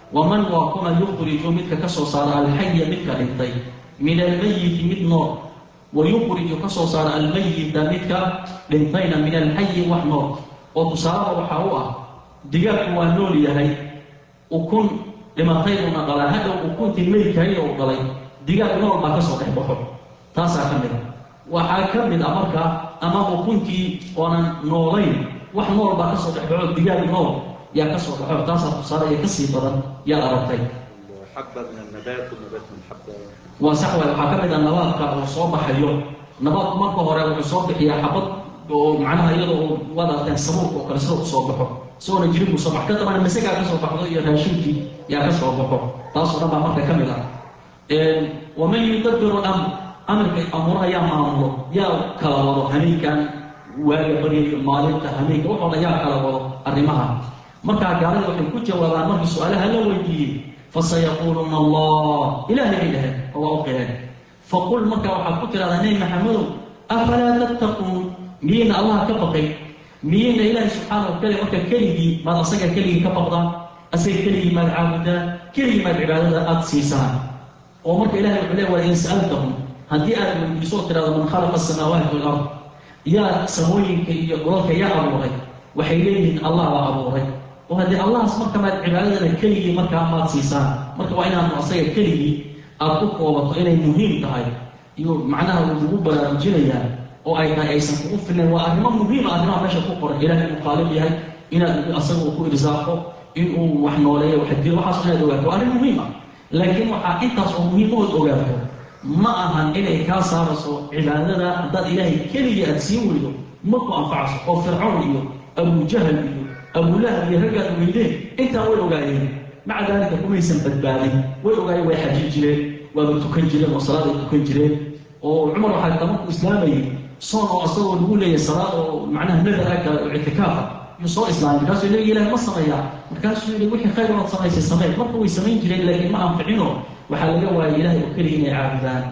waman waa kuma yukriju midka ka soo saara alxaya midka dhintay min almayiti mid nool wayukriju ka soo saara almayita midka dhintayna min alxayi wax nool oo tusaalaha waxaa u ah digaagku waa nool yahay ukun dhimatayuna dhalaa hadhow ukuntii meydkahayna u dhalay digaag nool baa ka soo dhex baxo taasaa ka mid a waxaa ka mid a marka ama ukuntii oonan noolayn wax nool baa ka soo dhex baxo digaag nool yaa ka soo baxo taasaa tusaale iyo kasii badan yaa aragtay حبة من النبات والنبات من حبة وصح waxaa ka mid ah nabaadka oo soo baxayo nabaadku marka hore wuxuu soo bixiyaa xabad oo macnaha iyadoo wadataan sabuulka oo kale soo soo baxo soona jirin soo bax ka taban masaga ka soo baxdo iyo raashinkii yaa ka soo baxo taas oo dhan baa marka ka mid ah ee waman yudabbiru am amarka amuraha yaa maamulo yaa kala wado hameenkan waaga bariyo maalinta hameenka wuxuu yaa kala wado arrimaha marka gaalada waxay ku jawaabaan markii su'aalaha la weydiiyay فسيقولون الله إله إله هو أوكي فقل مكة وحكوت هذا نبي محمد أفلا تتقون مين الله كبقي مين إله سبحانه وتعالى مكة كلي ما أصير كلي كبقضا أصير كلي ما العابدة كلي ما العبادة أتسيسان ومكة إله العلي وإن سألتهم هدي أنا من بصوت هذا من خلق السماوات والأرض يا سمويك يقولك يا أبو غي وحيلين الله وأبو غي وهذه الله اسمه كما عبادتنا كلي مركا ما تسيسان مركا وإنا نعصي كلي أبوك وبطئنا مهم تهاي يو معناها وجوب برامجينيا أو أيضا أيسان كوفنا وأرما مهم أرما ماشا كوكور إله المقالب هاي إنا أصبه كو إرزاقه إنه وحنوليه وحديه وحصنا دوغاته وأرما مهمة لكن وحا إنتاس مهمة دوغاته ما أهان إلي كاسارسو عبادتنا ضد إلهي كلي أتسيوه مكو أنفعسو أو فرعون إيو أبو جهل إيو أبو لهب يهجد ويدين أنت وين وجايين مع ذلك هم يسمى بالي وين وجاي واحد يجري وبتكن جري وصلاة تكن جري وعمر حتى مك إسلامي صار أصلا الأولى يا صلاة معناها نذر اعتكاف يصير إسلامي كاس يلاقي له مصنيع كاس يلاقي وحي خير من صنايع السماء ما هو يسمين جري لكن ما أنفعنه وحال جوا إله وكلين عابدان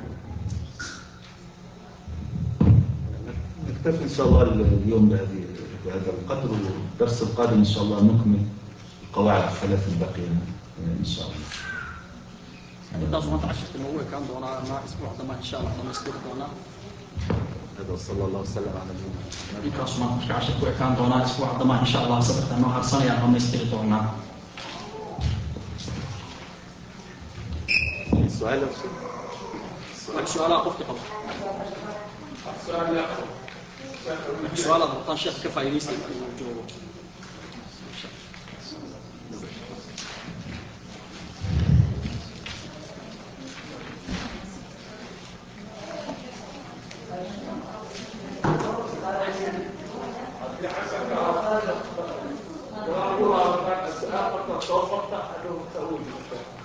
نكتفي إن شاء الله اليوم بهذه بهذا القدر والدرس القادم إن شاء الله نكمل القواعد الثلاث الباقية إن شاء الله. هذا صوت عشرة الموضوع كان دونا ما أسبوع ثم إن شاء الله ثم يصير دونا. هذا صلى الله وسلم على نبينا محمد. إن شاء الله عشرة كان دونا أسبوع ثم إن شاء الله سبت أنه حرصنا يا ثم يصير دونا. سؤال سؤال أخوك قبل. سؤال لا. سؤال هذا الشيخ كيف يستمع الجواب؟ السؤال فقط توقفت أنه تأويل